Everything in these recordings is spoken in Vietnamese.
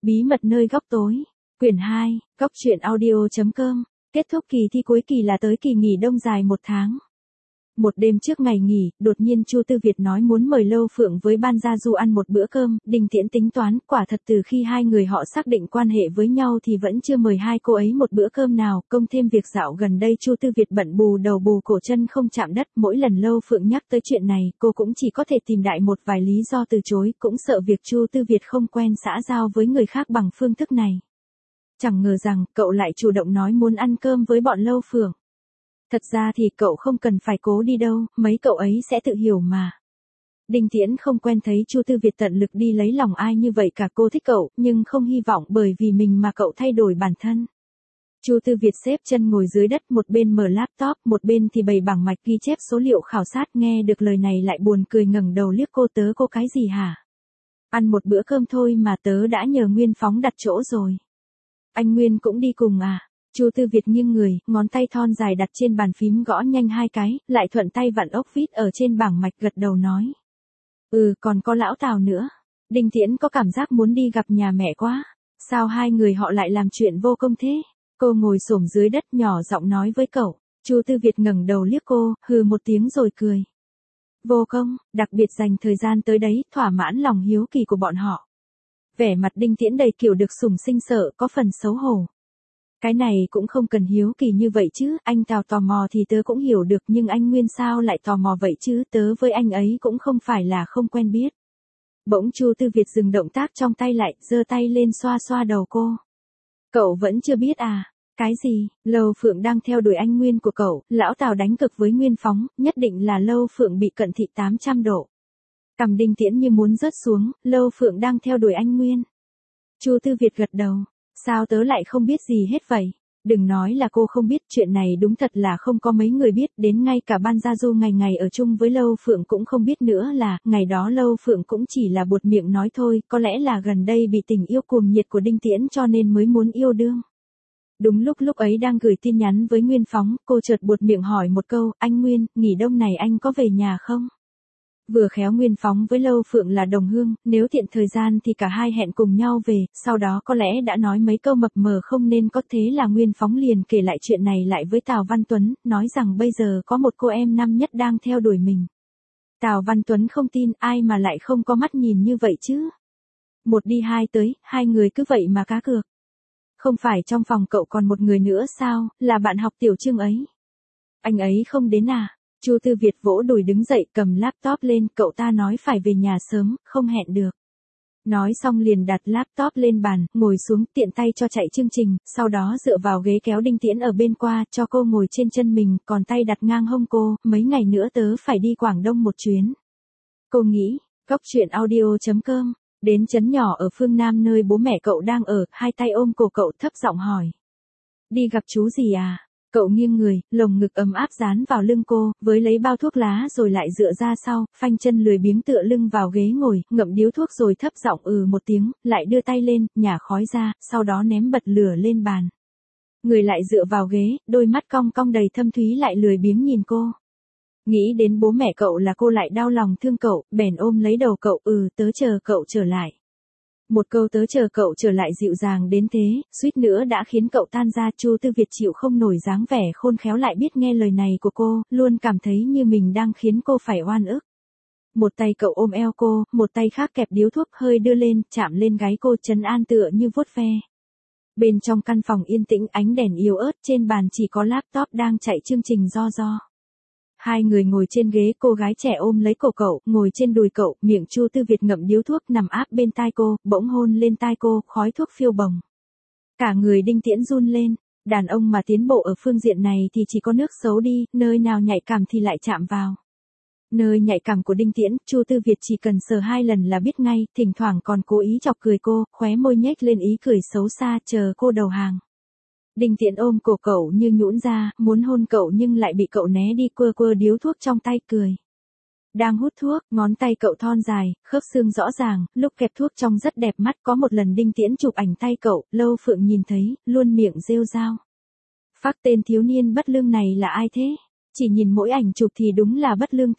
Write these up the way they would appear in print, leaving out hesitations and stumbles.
Bí mật nơi góc tối. Quyển 2, Góc truyện audio.com. Kết thúc kỳ thi cuối kỳ là tới kỳ nghỉ đông dài 1 tháng. Một đêm trước ngày nghỉ, đột nhiên Chu Tư Việt nói muốn mời Lâu Phượng với Ban Gia Du ăn một bữa cơm. Đinh Tiễn tính toán, quả thật từ khi hai người họ xác định quan hệ với nhau thì vẫn chưa mời hai cô ấy một bữa cơm nào. Công thêm việc dạo gần đây Chu Tư Việt bận bù đầu bù cổ chân không chạm đất. Mỗi lần Lâu Phượng nhắc tới chuyện này, cô cũng chỉ có thể tìm đại một vài lý do từ chối. Cũng sợ việc Chu Tư Việt không quen xã giao với người khác bằng phương thức này. Chẳng ngờ rằng, cậu lại chủ động nói muốn ăn cơm với bọn Lâu Phượng. Thật ra thì cậu không cần phải cố đi đâu, mấy cậu ấy sẽ tự hiểu mà. Đinh Tiễn không quen thấy Chu Tư Việt tận lực đi lấy lòng ai như vậy cả. Cô thích cậu, nhưng không hy vọng bởi vì mình mà cậu thay đổi bản thân. Chu Tư Việt xếp chân ngồi dưới đất, một bên mở laptop, một bên thì bày bảng mạch ghi chép số liệu khảo sát. Nghe được lời này lại buồn cười ngẩng đầu liếc cô. Tớ cô cái gì hả? Ăn một bữa cơm thôi mà tớ đã nhờ Nguyên Phóng đặt chỗ rồi. Anh Nguyên cũng đi cùng à? Chu Tư Việt nghiêng người, ngón tay thon dài đặt trên bàn phím gõ nhanh 2 cái, lại thuận tay vặn ốc vít ở trên bảng mạch gật đầu nói. Còn có lão Tào nữa. Đinh Tiễn có cảm giác muốn đi gặp nhà mẹ quá. Sao hai người họ lại làm chuyện vô công thế? Cô ngồi xổm dưới đất nhỏ giọng nói với cậu. Chu Tư Việt ngẩng đầu liếc cô, hừ một tiếng rồi cười. Vô công, đặc biệt dành thời gian tới đấy, thỏa mãn lòng hiếu kỳ của bọn họ. Vẻ mặt Đinh Tiễn đầy kiểu được sủng sinh sợ, có phần xấu hổ. Cái này cũng không cần hiếu kỳ như vậy chứ, anh Tào tò mò thì tớ cũng hiểu được, nhưng anh Nguyên sao lại tò mò vậy chứ, tớ với anh ấy cũng không phải là không quen biết. Bỗng Chu Tư Việt dừng động tác trong tay lại, giơ tay lên xoa xoa đầu cô. Cậu vẫn chưa biết à? Cái gì? Lâu Phượng đang theo đuổi anh Nguyên của cậu, lão Tào đánh cực với Nguyên Phóng, nhất định là Lâu Phượng bị cận thị 800 độ. Cằm Đinh Tiễn như muốn rớt xuống, Lâu Phượng đang theo đuổi anh Nguyên. Chu Tư Việt gật đầu. Sao tớ lại không biết gì hết vậy? Đừng nói là cô không biết, chuyện này đúng thật là không có mấy người biết, đến ngay cả Ban Gia Du ngày ngày ở chung với Lâu Phượng cũng không biết nữa là, ngày đó Lâu Phượng cũng chỉ là buột miệng nói thôi, có lẽ là gần đây bị tình yêu cuồng nhiệt của Đinh Tiễn cho nên mới muốn yêu đương. Đúng lúc ấy đang gửi tin nhắn với Nguyên Phóng, cô chợt buột miệng hỏi một câu, anh Nguyên, nghỉ đông này anh có về nhà không? Vừa khéo Nguyên Phóng với Lâu Phượng là đồng hương, nếu tiện thời gian thì cả hai hẹn cùng nhau về, sau đó có lẽ đã nói mấy câu mập mờ không nên có, thế là Nguyên Phóng liền kể lại chuyện này lại với Tào Văn Tuấn, nói rằng bây giờ có một cô em năm nhất đang theo đuổi mình. Tào Văn Tuấn không tin, ai mà lại không có mắt nhìn như vậy chứ. Một đi hai tới, hai người cứ vậy mà cá cược. Không phải trong phòng cậu còn một người nữa sao, là bạn học tiểu Trương ấy. Anh ấy không đến à? Chu Tư Việt vỗ đùi đứng dậy cầm laptop lên, cậu ta nói phải về nhà sớm, không hẹn được. Nói xong liền đặt laptop lên bàn, ngồi xuống tiện tay cho chạy chương trình, sau đó dựa vào ghế kéo Đinh Tiễn ở bên qua, cho cô ngồi trên chân mình, còn tay đặt ngang hông cô, mấy ngày nữa tớ phải đi Quảng Đông một chuyến. Cô nghĩ, Góc truyện audio.com, đến trấn nhỏ ở phương Nam nơi bố mẹ cậu đang ở, hai tay ôm cổ cậu thấp giọng hỏi. Đi gặp chú gì à? Cậu nghiêng người, lồng ngực ấm áp dán vào lưng cô, với lấy bao thuốc lá rồi lại dựa ra sau, phanh chân lười biếng tựa lưng vào ghế ngồi, ngậm điếu thuốc rồi thấp giọng một tiếng, lại đưa tay lên, nhả khói ra, sau đó ném bật lửa lên bàn. Người lại dựa vào ghế, đôi mắt cong cong đầy thâm thúy lại lười biếng nhìn cô. Nghĩ đến bố mẹ cậu là cô lại đau lòng thương cậu, bèn ôm lấy đầu cậu, tớ chờ cậu trở lại. Một câu tớ chờ cậu trở lại dịu dàng đến thế, suýt nữa đã khiến cậu tan ra. Chu Tư Việt chịu không nổi dáng vẻ khôn khéo lại biết nghe lời này của cô, luôn cảm thấy như mình đang khiến cô phải oan ức. Một tay cậu ôm eo cô, một tay khác kẹp điếu thuốc hơi đưa lên, chạm lên gáy cô trấn an tựa như vuốt ve. Bên trong căn phòng yên tĩnh, ánh đèn yếu ớt, trên bàn chỉ có laptop đang chạy chương trình do. Hai người ngồi trên ghế, cô gái trẻ ôm lấy cổ cậu, ngồi trên đùi cậu, miệng Chu Tư Việt ngậm điếu thuốc nằm áp bên tai cô, bỗng hôn lên tai cô, khói thuốc phiêu bồng. Cả người Đinh Tiễn run lên, đàn ông mà tiến bộ ở phương diện này thì chỉ có nước xấu đi, nơi nào nhạy cảm thì lại chạm vào. Nơi nhạy cảm của Đinh Tiễn, Chu Tư Việt chỉ cần sờ 2 lần là biết ngay, thỉnh thoảng còn cố ý chọc cười cô, khóe môi nhếch lên ý cười xấu xa, chờ cô đầu hàng. Đinh Tiễn ôm cổ cậu như nhũn ra, muốn hôn cậu nhưng lại bị cậu né đi, quơ điếu thuốc trong tay cười. Đang hút thuốc, ngón tay cậu thon dài, khớp xương rõ ràng, lúc kẹp thuốc trông rất đẹp mắt. Có một lần Đinh Tiễn chụp ảnh tay cậu, Lâu Phượng nhìn thấy, luôn miệng rêu rao. Phác tên thiếu niên bất lương này là ai thế? Chỉ nhìn mỗi ảnh chụp thì đúng là bất lương thật.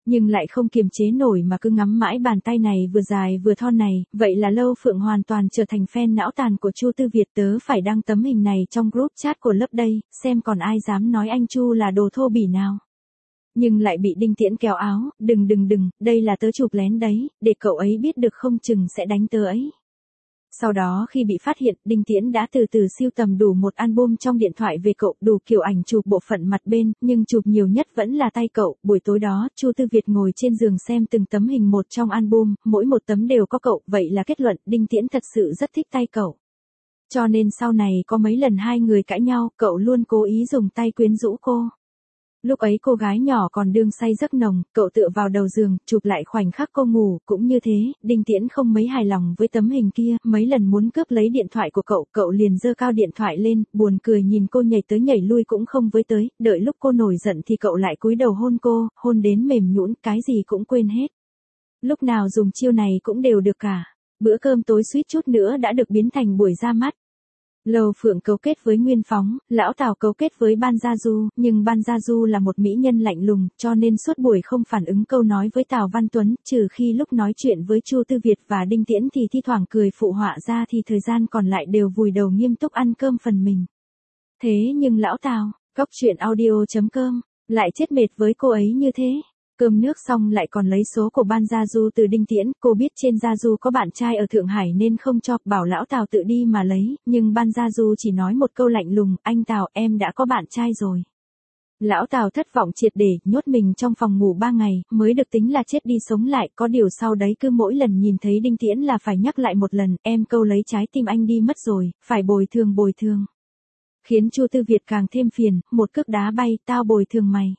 Nhưng lại không kiềm chế nổi mà cứ ngắm mãi bàn tay này vừa dài vừa thon này, vậy là Lâu Phượng hoàn toàn trở thành fan não tàn của Chu Tư Việt. Tớ phải đăng tấm hình này trong group chat của lớp đây, xem còn ai dám nói anh Chu là đồ thô bỉ nào. Nhưng lại bị Đinh Tiễn kéo áo, đừng, đây là tớ chụp lén đấy, để cậu ấy biết được không chừng sẽ đánh tớ ấy. Sau đó khi bị phát hiện, Đinh Tiễn đã từ từ sưu tầm đủ một album trong điện thoại về cậu, đủ kiểu ảnh chụp bộ phận mặt bên, nhưng chụp nhiều nhất vẫn là tay cậu. Buổi tối đó, Chu Tư Việt ngồi trên giường xem từng tấm hình một trong album, mỗi một tấm đều có cậu, vậy là kết luận, Đinh Tiễn thật sự rất thích tay cậu. Cho nên sau này có mấy lần hai người cãi nhau, cậu luôn cố ý dùng tay quyến rũ cô. Lúc ấy cô gái nhỏ còn đương say giấc nồng, cậu tựa vào đầu giường, chụp lại khoảnh khắc cô ngủ, cũng như thế, Đinh Tiễn không mấy hài lòng với tấm hình kia, mấy lần muốn cướp lấy điện thoại của cậu liền giơ cao điện thoại lên, buồn cười nhìn cô nhảy tới nhảy lui cũng không với tới, đợi lúc cô nổi giận thì cậu lại cúi đầu hôn cô, hôn đến mềm nhũn, cái gì cũng quên hết. Lúc nào dùng chiêu này cũng đều được cả. Bữa cơm tối suýt chút nữa đã được biến thành buổi ra mắt. Lâu Phượng cấu kết với Nguyên Phóng, Lão Tào cấu kết với Ban Gia Du, nhưng Ban Gia Du là một mỹ nhân lạnh lùng, cho nên suốt buổi không phản ứng câu nói với Tào Văn Tuấn, trừ khi lúc nói chuyện với Chu Tư Việt và Đinh Tiễn thì thi thoảng cười phụ họa ra thì thời gian còn lại đều vùi đầu nghiêm túc ăn cơm phần mình. Thế nhưng Lão Tào, Cóc Truyện Audio.com, lại chết mệt với cô ấy như thế. Cơm nước xong lại còn lấy số của Ban Gia Du từ Đinh Tiễn, cô biết trên Gia Du có bạn trai ở Thượng Hải nên không cho, bảo Lão Tào tự đi mà lấy, nhưng Ban Gia Du chỉ nói một câu lạnh lùng, anh Tào em đã có bạn trai rồi. Lão Tào thất vọng triệt để, nhốt mình trong phòng ngủ 3 ngày, mới được tính là chết đi sống lại, có điều sau đấy cứ mỗi lần nhìn thấy Đinh Tiễn là phải nhắc lại một lần, em câu lấy trái tim anh đi mất rồi, phải bồi thường. Khiến Chu Tư Việt càng thêm phiền, một cước đá bay, tao bồi thường mày.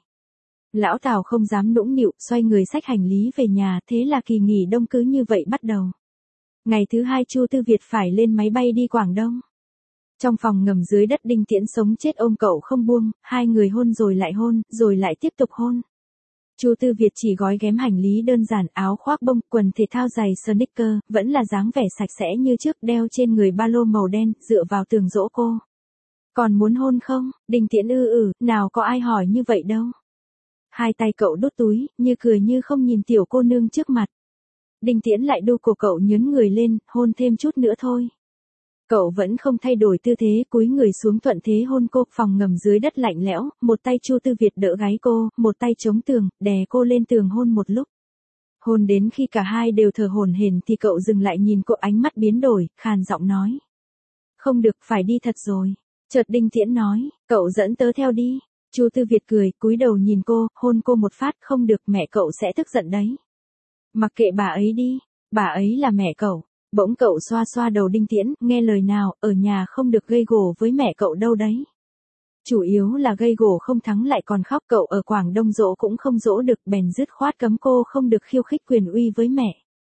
Lão Tào không dám nũng nịu, xoay người xách hành lý về nhà, thế là kỳ nghỉ đông cứ như vậy bắt đầu. Ngày thứ 2 Chu Tư Việt phải lên máy bay đi Quảng Đông. Trong phòng ngầm dưới đất Đinh Tiễn sống chết ôm cậu không buông, hai người hôn, rồi lại tiếp tục hôn. Chu Tư Việt chỉ gói ghém hành lý đơn giản, áo khoác bông, quần thể thao dày sneaker, vẫn là dáng vẻ sạch sẽ như trước, đeo trên người ba lô màu đen, dựa vào tường dỗ cô. Còn muốn hôn không? Đinh Tiễn nào có ai hỏi như vậy đâu. Hai tay cậu đút túi, như cười như không nhìn tiểu cô nương trước mặt. Đinh Tiễn lại đu cổ cậu nhấn người lên, hôn thêm chút nữa thôi. Cậu vẫn không thay đổi tư thế, cúi người xuống thuận thế hôn cô. Phòng ngầm dưới đất lạnh lẽo, một tay Chu Tư Việt đỡ gáy cô, một tay chống tường, đè cô lên tường hôn một lúc. Hôn đến khi cả hai đều thở hổn hển thì cậu dừng lại nhìn cô, ánh mắt biến đổi, khàn giọng nói. Không được, phải đi thật rồi. Chợt Đinh Tiễn nói, cậu dẫn tớ theo đi. Chu Tư Việt cười, cúi đầu nhìn cô, hôn cô một phát, không được, mẹ cậu sẽ tức giận đấy. Mặc kệ bà ấy đi, bà ấy là mẹ cậu. Bỗng cậu xoa xoa đầu Đinh Tiễn, nghe lời nào, ở nhà không được gây gổ với mẹ cậu đâu đấy. Chủ yếu là gây gổ không thắng lại còn khóc, cậu ở Quảng Đông dỗ cũng không dỗ được, bèn dứt khoát cấm cô không được khiêu khích quyền uy với mẹ.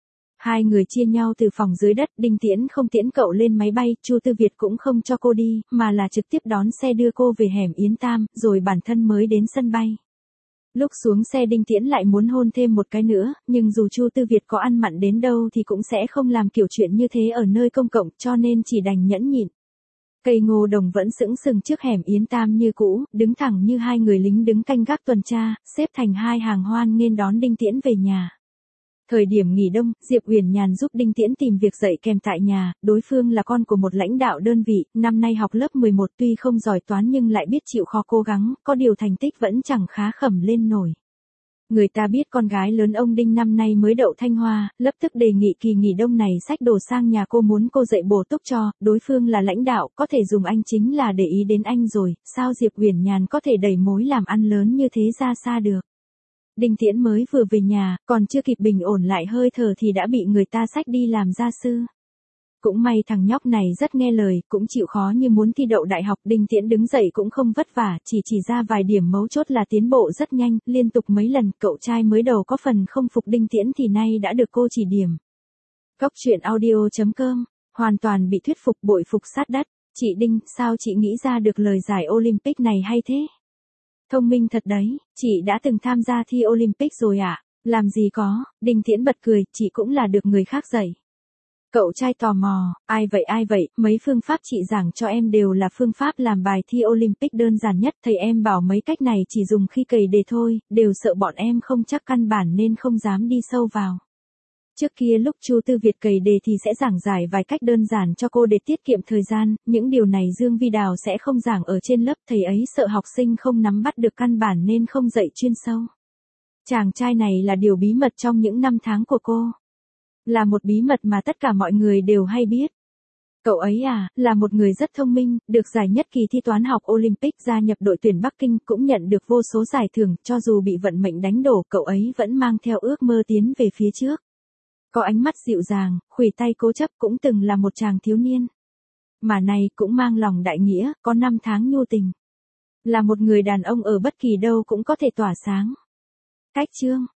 Hai người chia nhau từ phòng dưới đất, Đinh Tiễn không tiễn cậu lên máy bay, Chu Tư Việt cũng không cho cô đi, mà là trực tiếp đón xe đưa cô về hẻm Yến Tam, rồi bản thân mới đến sân bay. Lúc xuống xe Đinh Tiễn lại muốn hôn thêm một cái nữa, nhưng dù Chu Tư Việt có ăn mặn đến đâu thì cũng sẽ không làm kiểu chuyện như thế ở nơi công cộng, cho nên chỉ đành nhẫn nhịn. Cây ngô đồng vẫn sững sừng trước hẻm Yến Tam như cũ, đứng thẳng như hai người lính đứng canh gác tuần tra, xếp thành hai hàng hoan nghênh đón Đinh Tiễn về nhà. Thời điểm nghỉ đông, Diệp Uyển Nhàn giúp Đinh Tiễn tìm việc dạy kèm tại nhà, đối phương là con của một lãnh đạo đơn vị, năm nay học lớp 11, tuy không giỏi toán nhưng lại biết chịu khó cố gắng, có điều thành tích vẫn chẳng khá khẩm lên nổi. Người ta biết con gái lớn ông Đinh năm nay mới đậu Thanh Hoa, lập tức đề nghị kỳ nghỉ đông này xách đồ sang nhà cô, muốn cô dạy bổ túc cho, đối phương là lãnh đạo, có thể dùng anh chính là để ý đến anh rồi, sao Diệp Uyển Nhàn có thể đẩy mối làm ăn lớn như thế ra xa được. Đinh Tiễn mới vừa về nhà, còn chưa kịp bình ổn lại hơi thở thì đã bị người ta xách đi làm gia sư. Cũng may thằng nhóc này rất nghe lời, cũng chịu khó như muốn thi đậu đại học. Đinh Tiễn đứng dậy cũng không vất vả, chỉ ra vài điểm mấu chốt là tiến bộ rất nhanh, liên tục mấy lần. Cậu trai mới đầu có phần không phục Đinh Tiễn thì nay đã được cô chỉ điểm. Cóc Truyện Audio.com, hoàn toàn bị thuyết phục, bội phục sát đất. Chị Đinh, sao chị nghĩ ra được lời giải Olympic này hay thế? Thông minh thật đấy, chị đã từng tham gia thi Olympic rồi ạ? Làm gì có, Đinh Tiễn bật cười, chị cũng là được người khác dạy. Cậu trai tò mò, ai vậy, mấy phương pháp chị giảng cho em đều là phương pháp làm bài thi Olympic đơn giản nhất, thầy em bảo mấy cách này chỉ dùng khi cày đề thôi, đều sợ bọn em không chắc căn bản nên không dám đi sâu vào. Trước kia lúc Chu Tư Việt cày đề thì sẽ giảng giải vài cách đơn giản cho cô để tiết kiệm thời gian, những điều này Dương Vi Đào sẽ không giảng ở trên lớp, thầy ấy sợ học sinh không nắm bắt được căn bản nên không dạy chuyên sâu. Chàng trai này là điều bí mật trong những năm tháng của cô. Là một bí mật mà tất cả mọi người đều hay biết. Cậu ấy là một người rất thông minh, được giải nhất kỳ thi toán học Olympic, gia nhập đội tuyển Bắc Kinh, cũng nhận được vô số giải thưởng, cho dù bị vận mệnh đánh đổ, cậu ấy vẫn mang theo ước mơ tiến về phía trước. Có ánh mắt dịu dàng, khuỷu tay cố chấp, cũng từng là một chàng thiếu niên. Mà này cũng mang lòng đại nghĩa, có năm tháng nhu tình. Là một người đàn ông ở bất kỳ đâu cũng có thể tỏa sáng. Cách chương